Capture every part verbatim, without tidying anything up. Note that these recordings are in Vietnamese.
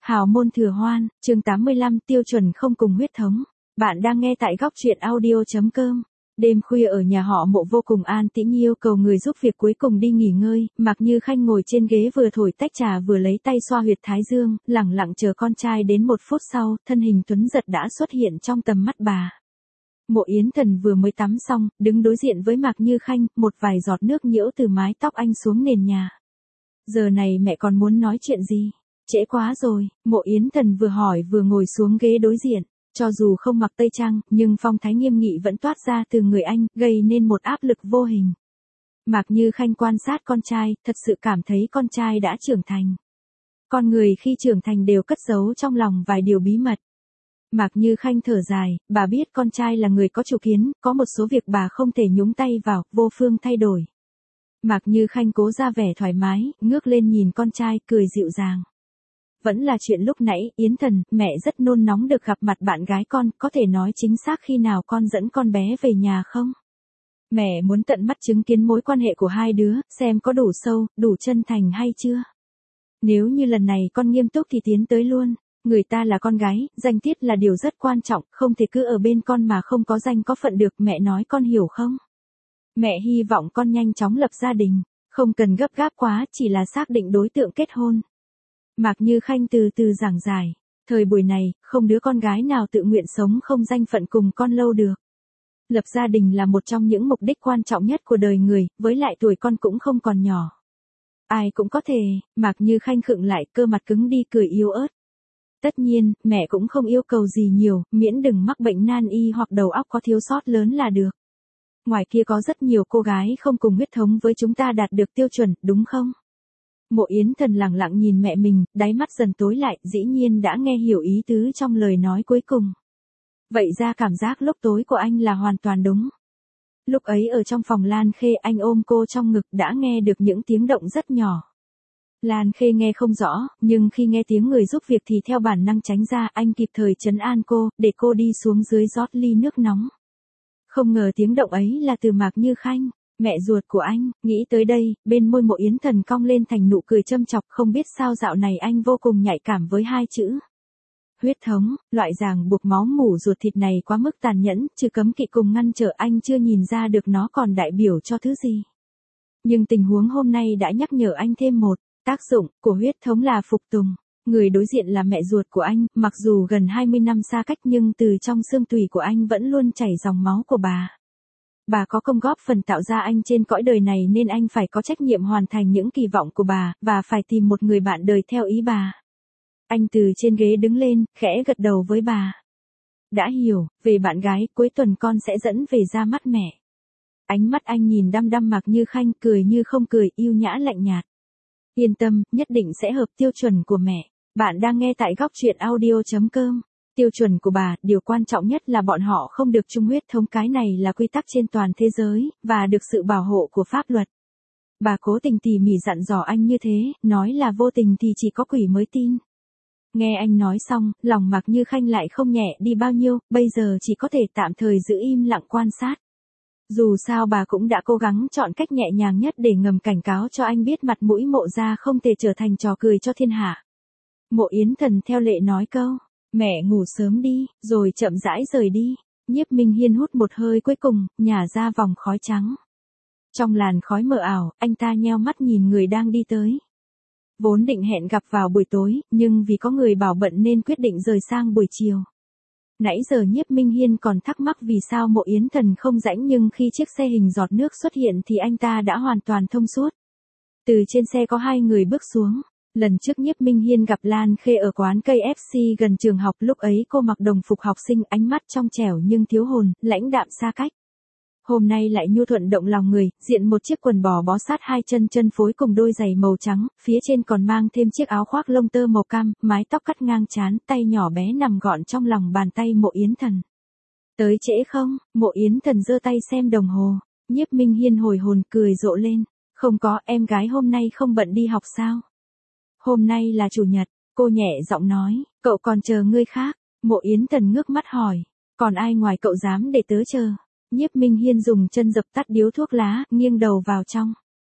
Hào môn thừa hoan, chương tám mươi lăm, tiêu chuẩn không cùng huyết thống. Bạn đang nghe tại góc truyện audio chấm com. Đêm khuya ở nhà họ Mộ vô cùng an tĩnh, yêu cầu người giúp việc cuối cùng đi nghỉ ngơi. Mạc Như Khanh ngồi trên ghế vừa thổi tách trà vừa lấy tay xoa huyệt thái dương, lẳng lặng chờ con trai. Đến một phút sau, thân hình tuấn giật đã xuất hiện trong tầm mắt bà. Mộ Yến Thần vừa mới tắm xong, đứng đối diện với Mạc Như Khanh, một vài giọt nước nhiễu từ mái tóc anh xuống nền nhà. Giờ này mẹ còn muốn nói chuyện gì? Trễ quá rồi, Mộ Yến Thần vừa hỏi vừa ngồi xuống ghế đối diện. Cho dù không mặc tây trang, nhưng phong thái nghiêm nghị vẫn toát ra từ người anh, gây nên một áp lực vô hình. Mạc Như Khanh quan sát con trai, thật sự cảm thấy con trai đã trưởng thành. Con người khi trưởng thành đều cất giấu trong lòng vài điều bí mật. Mạc Như Khanh thở dài, bà biết con trai là người có chủ kiến, có một số việc bà không thể nhúng tay vào, vô phương thay đổi. Mạc Như Khanh cố ra vẻ thoải mái, ngước lên nhìn con trai, cười dịu dàng. Vẫn là chuyện lúc nãy, Yến Thần, mẹ rất nôn nóng được gặp mặt bạn gái con, có thể nói chính xác khi nào con dẫn con bé về nhà không? Mẹ muốn tận mắt chứng kiến mối quan hệ của hai đứa, xem có đủ sâu, đủ chân thành hay chưa? Nếu như lần này con nghiêm túc thì tiến tới luôn. Người ta là con gái, danh tiết là điều rất quan trọng, không thể cứ ở bên con mà không có danh có phận được, mẹ nói con hiểu không? Mẹ hy vọng con nhanh chóng lập gia đình, không cần gấp gáp quá, chỉ là xác định đối tượng kết hôn. Mạc Như Khanh từ từ giảng giải, thời buổi này, không đứa con gái nào tự nguyện sống không danh phận cùng con lâu được. Lập gia đình là một trong những mục đích quan trọng nhất của đời người, với lại tuổi con cũng không còn nhỏ. Ai cũng có thể, Mạc Như Khanh khựng lại, cơ mặt cứng đi, cười yếu ớt. Tất nhiên, mẹ cũng không yêu cầu gì nhiều, miễn đừng mắc bệnh nan y hoặc đầu óc có thiếu sót lớn là được. Ngoài kia có rất nhiều cô gái không cùng huyết thống với chúng ta đạt được tiêu chuẩn, đúng không? Mộ Yến Thần lẳng lặng nhìn mẹ mình, đáy mắt dần tối lại, dĩ nhiên đã nghe hiểu ý tứ trong lời nói cuối cùng. Vậy ra cảm giác lúc tối của anh là hoàn toàn đúng. Lúc ấy ở trong phòng Lan Khê, anh ôm cô trong ngực, đã nghe được những tiếng động rất nhỏ. Lan Khê nghe không rõ, nhưng khi nghe tiếng người giúp việc thì theo bản năng tránh ra, anh kịp thời trấn an cô, để cô đi xuống dưới rót ly nước nóng. Không ngờ tiếng động ấy là từ Mạc Như Khanh, mẹ ruột của anh. Nghĩ tới đây, bên môi Mộ Yến Thần cong lên thành nụ cười châm chọc, không biết sao dạo này anh vô cùng nhạy cảm với hai chữ huyết thống. Loại ràng buộc máu mủ ruột thịt này quá mức tàn nhẫn, trừ cấm kỵ cùng ngăn trở, anh chưa nhìn ra được nó còn đại biểu cho thứ gì. Nhưng tình huống hôm nay đã nhắc nhở anh thêm một tác dụng của huyết thống là phục tùng. Người đối diện là mẹ ruột của anh, mặc dù gần hai mươi năm xa cách nhưng từ trong xương tủy của anh vẫn luôn chảy dòng máu của bà. Bà có công góp phần tạo ra anh trên cõi đời này nên anh phải có trách nhiệm hoàn thành những kỳ vọng của bà, và phải tìm một người bạn đời theo ý bà. Anh từ trên ghế đứng lên, khẽ gật đầu với bà. Đã hiểu, về bạn gái, cuối tuần con sẽ dẫn về ra mắt mẹ. Ánh mắt anh nhìn đăm đăm Mạc Như Khanh, cười như không cười, yêu nhã lạnh nhạt. Yên tâm, nhất định sẽ hợp tiêu chuẩn của mẹ. Bạn đang nghe tại góc truyện audio chấm com. Tiêu chuẩn của bà, điều quan trọng nhất là bọn họ không được chung huyết thống, cái này là quy tắc trên toàn thế giới, và được sự bảo hộ của pháp luật. Bà cố tình tỉ mỉ dặn dò anh như thế, nói là vô tình thì chỉ có quỷ mới tin. Nghe anh nói xong, lòng Mạc Như Khanh lại không nhẹ đi bao nhiêu, bây giờ chỉ có thể tạm thời giữ im lặng quan sát. Dù sao bà cũng đã cố gắng chọn cách nhẹ nhàng nhất để ngầm cảnh cáo cho anh biết mặt mũi Mộ gia không thể trở thành trò cười cho thiên hạ. Mộ Yến Thần theo lệ nói câu, mẹ ngủ sớm đi, rồi chậm rãi rời đi. Nhiếp Minh Hiên hút một hơi cuối cùng, nhả ra vòng khói trắng. Trong làn khói mờ ảo, anh ta nheo mắt nhìn người đang đi tới. Vốn định hẹn gặp vào buổi tối, nhưng vì có người bảo bận nên quyết định rời sang buổi chiều. Nãy giờ Nhiếp Minh Hiên còn thắc mắc vì sao Mộ Yến Thần không rãnh, nhưng khi chiếc xe hình giọt nước xuất hiện thì anh ta đã hoàn toàn thông suốt. Từ trên xe có hai người bước xuống. Lần trước Nhiếp Minh Hiên gặp Lan Khê ở quán cây ép xê gần trường học, lúc ấy cô mặc đồng phục học sinh, ánh mắt trong trẻo nhưng thiếu hồn, lãnh đạm xa cách. Hôm nay lại nhu thuận động lòng người, diện một chiếc quần bò bó sát hai chân chân phối cùng đôi giày màu trắng, phía trên còn mang thêm chiếc áo khoác lông tơ màu cam, mái tóc cắt ngang trán, tay nhỏ bé nằm gọn trong lòng bàn tay Mộ Yến Thần. Tới trễ không? Mộ Yến Thần giơ tay xem đồng hồ. Nhiếp Minh Hiên hồi hồn cười rộ lên. Không có, em gái hôm nay không bận đi học sao? Hôm nay là chủ nhật, cô nhẹ giọng nói, cậu còn chờ người khác. Mộ Yến Thần ngước mắt hỏi, còn ai ngoài cậu dám để tớ chờ? Nhiếp Minh Hiên dùng chân dập tắt điếu thuốc lá, nghiêng đầu vào trong.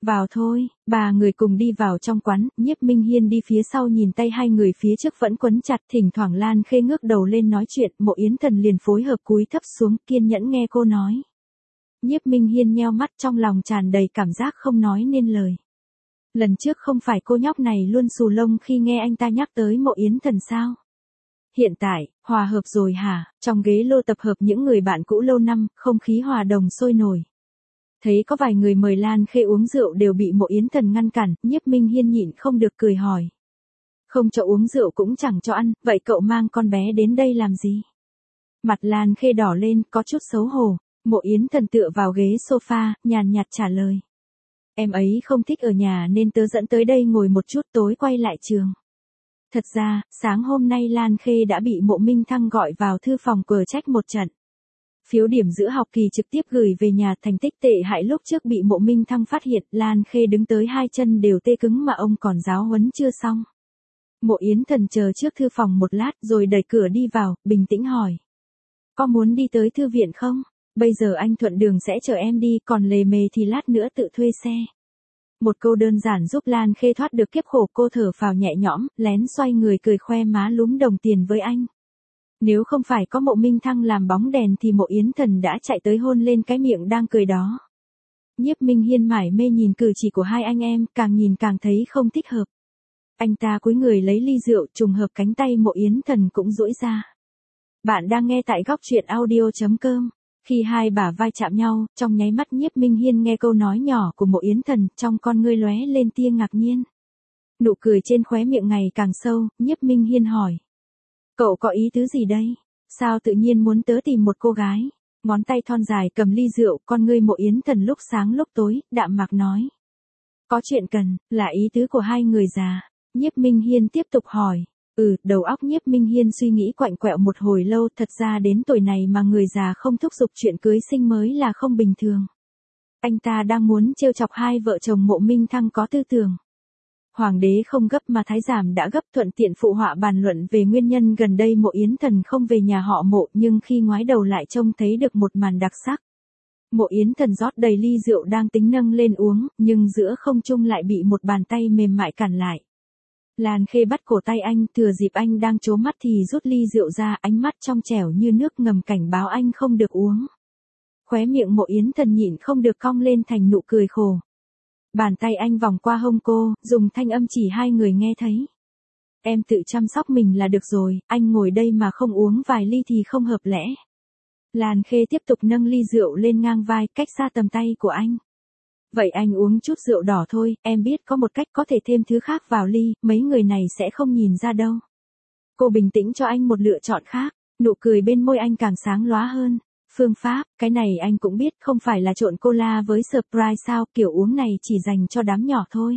Vào thôi, ba người cùng đi vào trong quán, Nhiếp Minh Hiên đi phía sau nhìn tay hai người phía trước vẫn quấn chặt, thỉnh thoảng Lan Khê ngước đầu lên nói chuyện, Mộ Yến Thần liền phối hợp cúi thấp xuống, kiên nhẫn nghe cô nói. Nhiếp Minh Hiên nheo mắt trong lòng tràn đầy cảm giác không nói nên lời. Lần trước không phải cô nhóc này luôn xù lông khi nghe anh ta nhắc tới Mộ Yến Thần sao? Hiện tại, hòa hợp rồi hả? Trong ghế lô tập hợp những người bạn cũ lâu năm, không khí hòa đồng sôi nổi. Thấy có vài người mời Lan Khê uống rượu đều bị Mộ Yến Thần ngăn cản, Nhiếp Minh Hiên nhịn không được cười hỏi. Không cho uống rượu cũng chẳng cho ăn, vậy cậu mang con bé đến đây làm gì? Mặt Lan Khê đỏ lên, có chút xấu hổ. Mộ Yến Thần tựa vào ghế sofa, nhàn nhạt trả lời. Em ấy không thích ở nhà nên tớ dẫn tới đây ngồi một chút tối quay lại trường. Thật ra, sáng hôm nay Lan Khê đã bị Mộ Minh Thăng gọi vào thư phòng cờ trách một trận. Phiếu điểm giữa học kỳ trực tiếp gửi về nhà, thành tích tệ hại lúc trước bị Mộ Minh Thăng phát hiện, Lan Khê đứng tới hai chân đều tê cứng mà ông còn giáo huấn chưa xong. Mộ Yến Thần chờ trước thư phòng một lát rồi đẩy cửa đi vào, bình tĩnh hỏi. Có muốn đi tới thư viện không? Bây giờ anh thuận đường sẽ chở em đi, còn lề mề thì lát nữa tự thuê xe. Một câu đơn giản giúp Lan Khê thoát được kiếp khổ, cô thở phào nhẹ nhõm, lén xoay người cười khoe má lúm đồng tiền với anh. Nếu không phải có Mộ Minh Thăng làm bóng đèn thì Mộ Yến Thần đã chạy tới hôn lên cái miệng đang cười đó. Nhiếp Minh Hiên mải mê nhìn cử chỉ của hai anh em, càng nhìn càng thấy không thích hợp. Anh ta cúi người lấy ly rượu, trùng hợp cánh tay Mộ Yến Thần cũng duỗi ra. Bạn đang nghe tại góc truyện audio chấm com. Khi hai bả vai chạm nhau, trong nháy mắt Nhiếp Minh Hiên nghe câu nói nhỏ của Mộ Yến Thần, trong con ngươi lóe lên tia ngạc nhiên. Nụ cười trên khóe miệng ngày càng sâu, Nhiếp Minh Hiên hỏi. Cậu có ý tứ gì đây? Sao tự nhiên muốn tớ tìm một cô gái? Ngón tay thon dài cầm ly rượu, con ngươi Mộ Yến Thần lúc sáng lúc tối, đạm mạc nói. Có chuyện cần, là ý tứ của hai người già. Nhiếp Minh Hiên tiếp tục hỏi. Ừ, đầu óc Nhiếp Minh Hiên suy nghĩ quạnh quẹo một hồi lâu, thật ra đến tuổi này mà người già không thúc giục chuyện cưới sinh mới là không bình thường. Anh ta đang muốn trêu chọc hai vợ chồng Mộ Minh Thăng có tư tưởng. Hoàng đế không gấp mà thái giám đã gấp, thuận tiện phụ họa bàn luận về nguyên nhân gần đây Mộ Yến Thần không về nhà họ Mộ, nhưng khi ngoái đầu lại trông thấy được một màn đặc sắc. Mộ Yến Thần rót đầy ly rượu đang tính nâng lên uống, nhưng giữa không trung lại bị một bàn tay mềm mại cản lại. Lan Khê bắt cổ tay anh, thừa dịp anh đang trố mắt thì rút ly rượu ra, ánh mắt trong trẻo như nước ngầm cảnh báo anh không được uống. Khóe miệng Mộ Yến Thần nhịn không được cong lên thành nụ cười khổ. Bàn tay anh vòng qua hông cô, dùng thanh âm chỉ hai người nghe thấy. Em tự chăm sóc mình là được rồi, anh ngồi đây mà không uống vài ly thì không hợp lẽ. Lan Khê tiếp tục nâng ly rượu lên ngang vai, cách xa tầm tay của anh. Vậy anh uống chút rượu đỏ thôi, em biết có một cách có thể thêm thứ khác vào ly, mấy người này sẽ không nhìn ra đâu. Cô bình tĩnh cho anh một lựa chọn khác, nụ cười bên môi anh càng sáng lóa hơn. Phương pháp, cái này anh cũng biết, không phải là trộn cola với Sprite sao, kiểu uống này chỉ dành cho đám nhỏ thôi.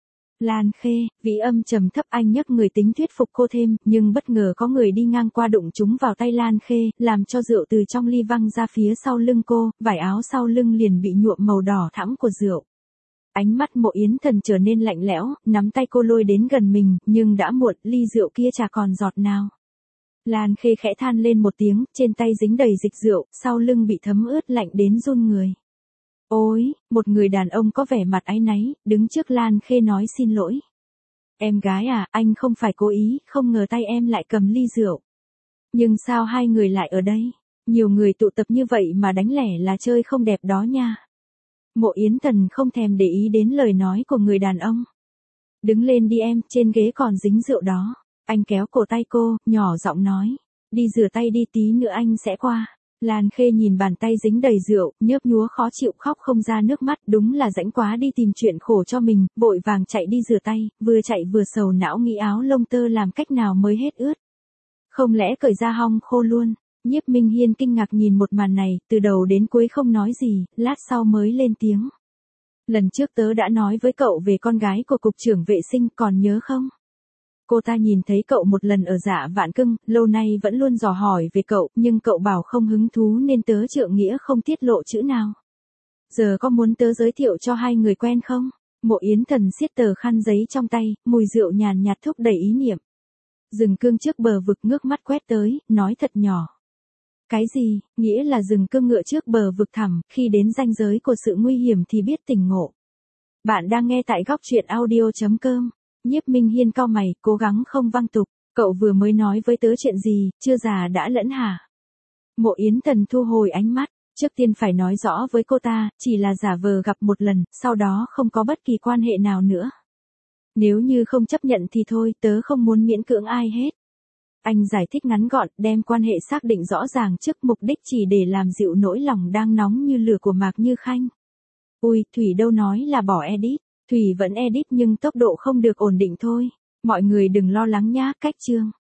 Lan Khê, vĩ âm trầm thấp, anh nhấc người tính thuyết phục cô thêm, nhưng bất ngờ có người đi ngang qua đụng chúng vào tay Lan Khê, làm cho rượu từ trong ly văng ra phía sau lưng cô, vải áo sau lưng liền bị nhuộm màu đỏ thẫm của rượu. Ánh mắt Mộ Yến Thần trở nên lạnh lẽo, nắm tay cô lôi đến gần mình, nhưng đã muộn, ly rượu kia chả còn giọt nào. Lan Khê khẽ than lên một tiếng, trên tay dính đầy dịch rượu, sau lưng bị thấm ướt lạnh đến run người. Ôi, một người đàn ông có vẻ mặt áy náy, đứng trước Lan Khê nói xin lỗi. Em gái à, anh không phải cố ý, không ngờ tay em lại cầm ly rượu. Nhưng sao hai người lại ở đây? Nhiều người tụ tập như vậy mà đánh lẻ là chơi không đẹp đó nha. Mộ Yến Thần không thèm để ý đến lời nói của người đàn ông. Đứng lên đi em, trên ghế còn dính rượu đó. Anh kéo cổ tay cô, nhỏ giọng nói. Đi rửa tay đi, tí nữa anh sẽ qua. Lan Khê nhìn bàn tay dính đầy rượu, nhớp nhúa khó chịu, khóc không ra nước mắt, đúng là rãnh quá đi tìm chuyện khổ cho mình, vội vàng chạy đi rửa tay, vừa chạy vừa sầu não nghĩ áo lông tơ làm cách nào mới hết ướt. Không lẽ cởi ra hong khô luôn? Nhiếp Minh Hiên kinh ngạc nhìn một màn này, từ đầu đến cuối không nói gì, lát sau mới lên tiếng. Lần trước tớ đã nói với cậu về con gái của cục trưởng vệ sinh, còn nhớ không? Cô ta nhìn thấy cậu một lần ở Dạ Vạn Cưng, lâu nay vẫn luôn dò hỏi về cậu, nhưng cậu bảo không hứng thú nên tớ trượng nghĩa không tiết lộ chữ nào. Giờ có muốn tớ giới thiệu cho hai người quen không? Mộ Yến Thần siết tờ khăn giấy trong tay, mùi rượu nhàn nhạt thúc đẩy ý niệm. Rừng cương trước bờ vực ngước mắt quét tới, nói thật nhỏ. Cái gì, nghĩa là rừng cương ngựa trước bờ vực thẳm, khi đến ranh giới của sự nguy hiểm thì biết tỉnh ngộ. Bạn đang nghe tại góc truyện audio chấm com. Nhiếp Minh Hiên cau mày, cố gắng không văng tục. Cậu vừa mới nói với tớ chuyện gì, chưa già đã lẫn hả? Mộ Yến Thần thu hồi ánh mắt. Trước tiên phải nói rõ với cô ta, chỉ là giả vờ gặp một lần, sau đó không có bất kỳ quan hệ nào nữa. Nếu như không chấp nhận thì thôi, tớ không muốn miễn cưỡng ai hết. Anh giải thích ngắn gọn, đem quan hệ xác định rõ ràng trước, mục đích chỉ để làm dịu nỗi lòng đang nóng như lửa của Mạc Như Khanh. Ui, Thủy đâu nói là bỏ edit. Thủy vẫn edit nhưng tốc độ không được ổn định thôi. Mọi người đừng lo lắng nhá, cách chương.